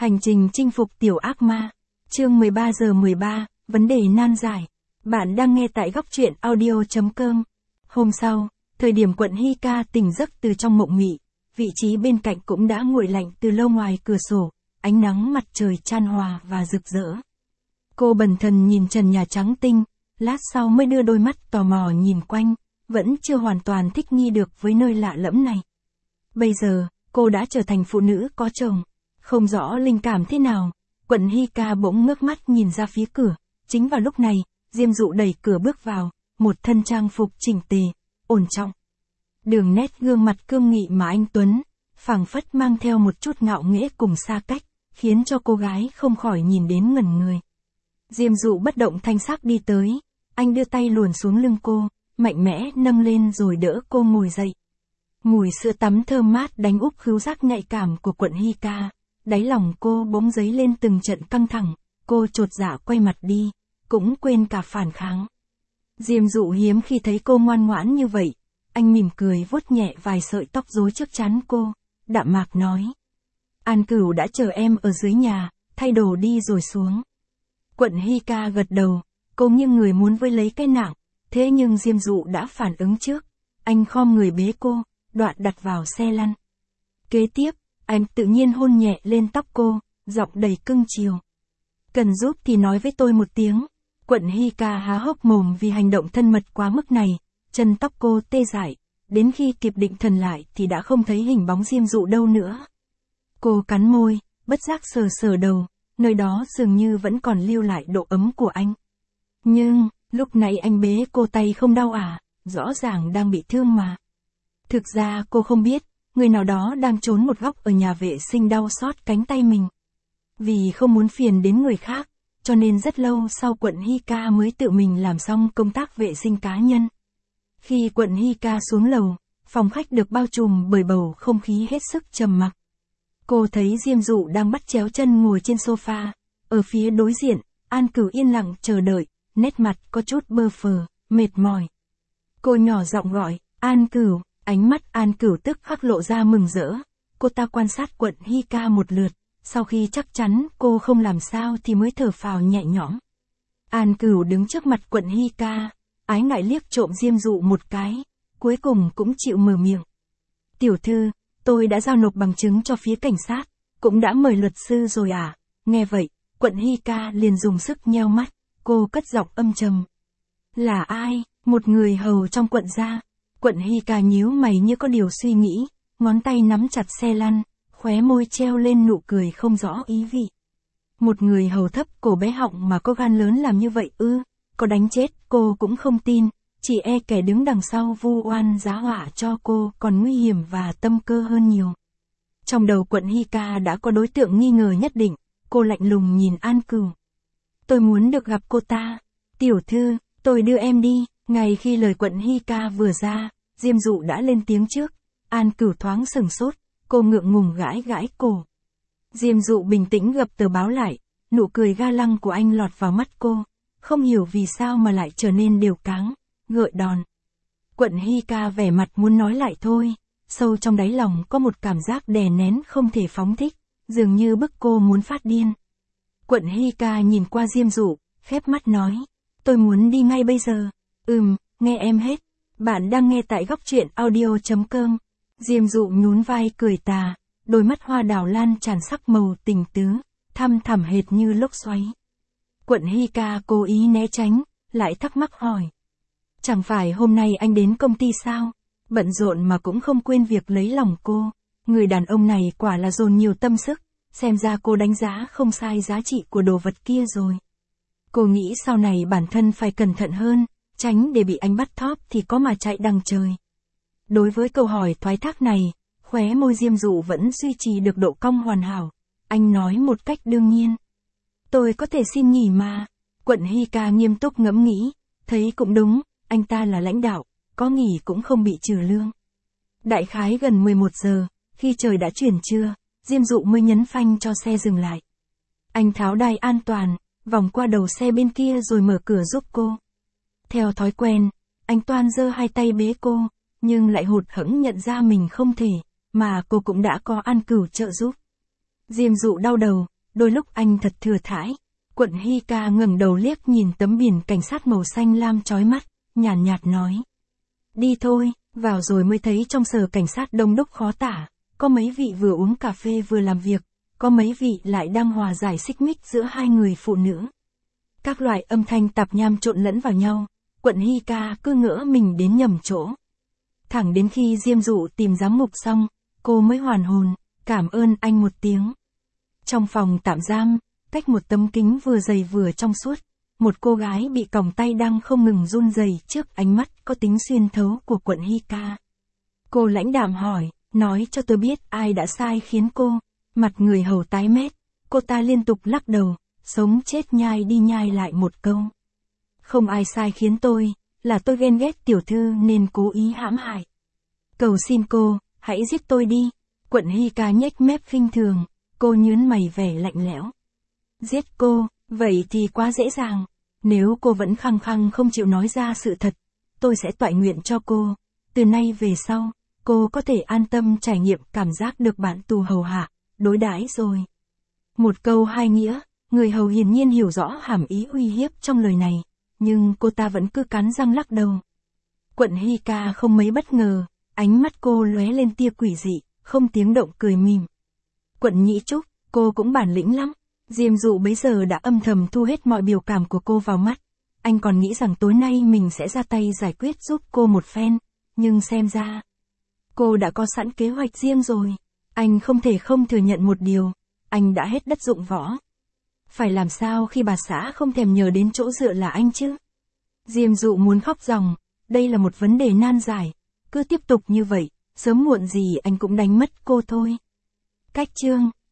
Hành trình chinh phục tiểu ác ma. Chương 13:13, vấn đề nan giải. Bạn đang nghe tại góc truyện audio.com. Hôm sau, thời điểm Quận Hy Ca tỉnh giấc từ trong mộng mị, vị trí bên cạnh cũng đã nguội lạnh từ lâu ngoài cửa sổ, ánh nắng mặt trời chan hòa và rực rỡ. Cô bần thần nhìn trần nhà trắng tinh, lát sau mới đưa đôi mắt tò mò nhìn quanh, vẫn chưa hoàn toàn thích nghi được với nơi lạ lẫm này. Bây giờ, cô đã trở thành phụ nữ có chồng. Không rõ linh cảm thế nào, Quận Hy Ca bỗng ngước mắt nhìn ra phía cửa. Chính vào lúc này, Diêm Dụ đẩy cửa bước vào, một thân trang phục chỉnh tề, ổn trọng. Đường nét gương mặt cương nghị mà anh tuấn, phảng phất mang theo một chút ngạo nghễ cùng xa cách, khiến cho cô gái không khỏi nhìn đến ngẩn người. Diêm Dụ bất động thanh sắc đi tới, anh đưa tay luồn xuống lưng cô, mạnh mẽ nâng lên rồi đỡ cô ngồi dậy. Mùi sữa tắm thơm mát đánh úp khứu giác nhạy cảm của Quận Hy Ca. Đáy lòng cô bỗng dấy lên từng trận căng thẳng, cô chột dạ quay mặt đi, cũng quên cả phản kháng. Diêm Dụ hiếm khi thấy cô ngoan ngoãn như vậy, anh mỉm cười vuốt nhẹ vài sợi tóc rối trước trán cô, đạm mạc nói. An Cửu đã chờ em ở dưới nhà, thay đồ đi rồi xuống. Quận Hy Ca gật đầu, cô nghiêng người muốn với lấy cái nạng, thế nhưng Diêm Dụ đã phản ứng trước, anh khom người bế cô, đoạn đặt vào xe lăn. Kế tiếp, anh tự nhiên hôn nhẹ lên tóc cô, giọng đầy cưng chiều. Cần giúp thì nói với tôi một tiếng. Quận Hy Ca há hốc mồm vì hành động thân mật quá mức này, chân tóc cô tê dại, đến khi kịp định thần lại thì đã không thấy hình bóng Diêm Dụ đâu nữa. Cô cắn môi, bất giác sờ sờ đầu, nơi đó dường như vẫn còn lưu lại độ ấm của anh. Nhưng, lúc này anh bế cô tay không đau à, rõ ràng đang bị thương mà. Thực ra cô không biết, người nào đó đang trốn một góc ở nhà vệ sinh đau xót cánh tay mình. Vì không muốn phiền đến người khác, cho nên rất lâu sau Quận Hy Ca mới tự mình làm xong công tác vệ sinh cá nhân. Khi Quận Hy Ca xuống lầu, phòng khách được bao trùm bởi bầu không khí hết sức trầm mặc. Cô thấy Diêm Dụ đang bắt chéo chân ngồi trên sofa, ở phía đối diện, An Cửu yên lặng chờ đợi, nét mặt có chút bơ phờ, mệt mỏi. Cô nhỏ giọng gọi, An Cửu. Ánh mắt An Cửu tức khắc lộ ra mừng rỡ, cô ta quan sát Quận Hy Ca một lượt, sau khi chắc chắn cô không làm sao thì mới thở phào nhẹ nhõm. An Cửu đứng trước mặt Quận Hy Ca, ái ngại liếc trộm Diêm Dụ một cái, cuối cùng cũng chịu mở miệng. Tiểu thư, tôi đã giao nộp bằng chứng cho phía cảnh sát, cũng đã mời luật sư rồi à? Nghe vậy, Quận Hy Ca liền dùng sức nheo mắt, cô cất giọng âm trầm. Là ai? Một người hầu trong quận gia. Quận Hy Ca nhíu mày như có điều suy nghĩ, ngón tay nắm chặt xe lăn, khóe môi treo lên nụ cười không rõ ý vị. Một người hầu thấp cổ bé họng mà có gan lớn làm như vậy ư? Có đánh chết cô cũng không tin, chỉ e kẻ đứng đằng sau vu oan giá họa cho cô còn nguy hiểm và tâm cơ hơn nhiều. Trong đầu Quận Hy Ca đã có đối tượng nghi ngờ nhất định, cô lạnh lùng nhìn An Cửu. Tôi muốn được gặp cô ta. Tiểu thư, tôi đưa em đi. Ngay khi lời Quận Hy Ca vừa ra, Diêm Dụ đã lên tiếng trước. An Cửu thoáng sừng sốt, cô ngượng ngùng gãi gãi cổ. Diêm Dụ bình tĩnh gập tờ báo lại, nụ cười ga lăng của anh lọt vào mắt cô, không hiểu vì sao mà lại trở nên đều cáng, gợi đòn. Quận Hy Ca vẻ mặt muốn nói lại thôi, sâu trong đáy lòng có một cảm giác đè nén không thể phóng thích, dường như bức cô muốn phát điên. Quận Hy Ca nhìn qua Diêm Dụ, khép mắt nói, tôi muốn đi ngay bây giờ. Nghe em hết. Bạn đang nghe tại góc truyện audio.com. Diêm Dụ nhún vai cười tà, đôi mắt hoa đào lan tràn sắc màu tình tứ, thăm thẳm hệt như lốc xoáy. Quận Hy Ca cố ý né tránh, lại thắc mắc hỏi. Chẳng phải hôm nay anh đến công ty sao? Bận rộn mà cũng không quên việc lấy lòng cô. Người đàn ông này quả là dồn nhiều tâm sức, xem ra cô đánh giá không sai giá trị của đồ vật kia rồi. Cô nghĩ sau này bản thân phải cẩn thận hơn, tránh để bị anh bắt thóp thì có mà chạy đằng trời. Đối với câu hỏi thoái thác này, khóe môi Diêm Dụ vẫn duy trì được độ cong hoàn hảo. Anh nói một cách đương nhiên. Tôi có thể xin nghỉ mà. Quận Hy Ca nghiêm túc ngẫm nghĩ, thấy cũng đúng, anh ta là lãnh đạo, có nghỉ cũng không bị trừ lương. Đại khái gần 11 giờ, khi trời đã chuyển trưa, Diêm Dụ mới nhấn phanh cho xe dừng lại. Anh tháo đai an toàn, vòng qua đầu xe bên kia rồi mở cửa giúp cô. Theo thói quen, anh toan giơ hai tay bế cô, nhưng lại hụt hẫng nhận ra mình không thể, mà cô cũng đã có An Cửu trợ giúp. Diêm Dụ đau đầu, đôi lúc anh thật thừa thãi. Quận Hy Ca ngẩng đầu liếc nhìn tấm biển cảnh sát màu xanh lam chói mắt, nhàn nhạt nói. Đi thôi, vào rồi mới thấy trong sở cảnh sát đông đúc khó tả, có mấy vị vừa uống cà phê vừa làm việc, có mấy vị lại đang hòa giải xích mích giữa hai người phụ nữ. Các loại âm thanh tạp nham trộn lẫn vào nhau, Quận Hy Ca cứ ngỡ mình đến nhầm chỗ. Thẳng đến khi Diêm Dụ tìm giám ngục xong, cô mới hoàn hồn, cảm ơn anh một tiếng. Trong phòng tạm giam, cách một tấm kính vừa dày vừa trong suốt, một cô gái bị còng tay đang không ngừng run rẩy trước ánh mắt có tính xuyên thấu của Quận Hy Ca. Cô lãnh đạm hỏi, nói cho tôi biết ai đã sai khiến cô. Mặt người hầu tái mét, cô ta liên tục lắc đầu, sống chết nhai đi nhai lại một câu. Không ai sai khiến tôi, là tôi ghen ghét tiểu thư nên cố ý hãm hại. Cầu xin cô, hãy giết tôi đi. Quận Hy Ca nhếch mép khinh thường, cô nhướng mày vẻ lạnh lẽo. Giết cô, vậy thì quá dễ dàng. Nếu cô vẫn khăng khăng không chịu nói ra sự thật, tôi sẽ toại nguyện cho cô. Từ nay về sau, cô có thể an tâm trải nghiệm cảm giác được bạn tù hầu hạ, đối đãi rồi. Một câu hai nghĩa, người hầu hiển nhiên hiểu rõ hàm ý uy hiếp trong lời này, nhưng cô ta vẫn cứ cắn răng lắc đầu. Quận Hy Ca không mấy bất ngờ, ánh mắt cô lóe lên tia quỷ dị, không tiếng động cười mỉm. Quận Nhĩ Trúc, cô cũng bản lĩnh lắm. Diêm Dụ bấy giờ đã âm thầm thu hết mọi biểu cảm của cô vào mắt. Anh còn nghĩ rằng tối nay mình sẽ ra tay giải quyết giúp cô một phen, nhưng xem ra, cô đã có sẵn kế hoạch riêng rồi. Anh không thể không thừa nhận một điều, anh đã hết đất dụng võ. Phải làm sao khi bà xã không thèm nhờ đến chỗ dựa là anh chứ? Diêm Dụ muốn khóc ròng, đây là một vấn đề nan giải, cứ tiếp tục như vậy, sớm muộn gì anh cũng đánh mất cô thôi. Cách chương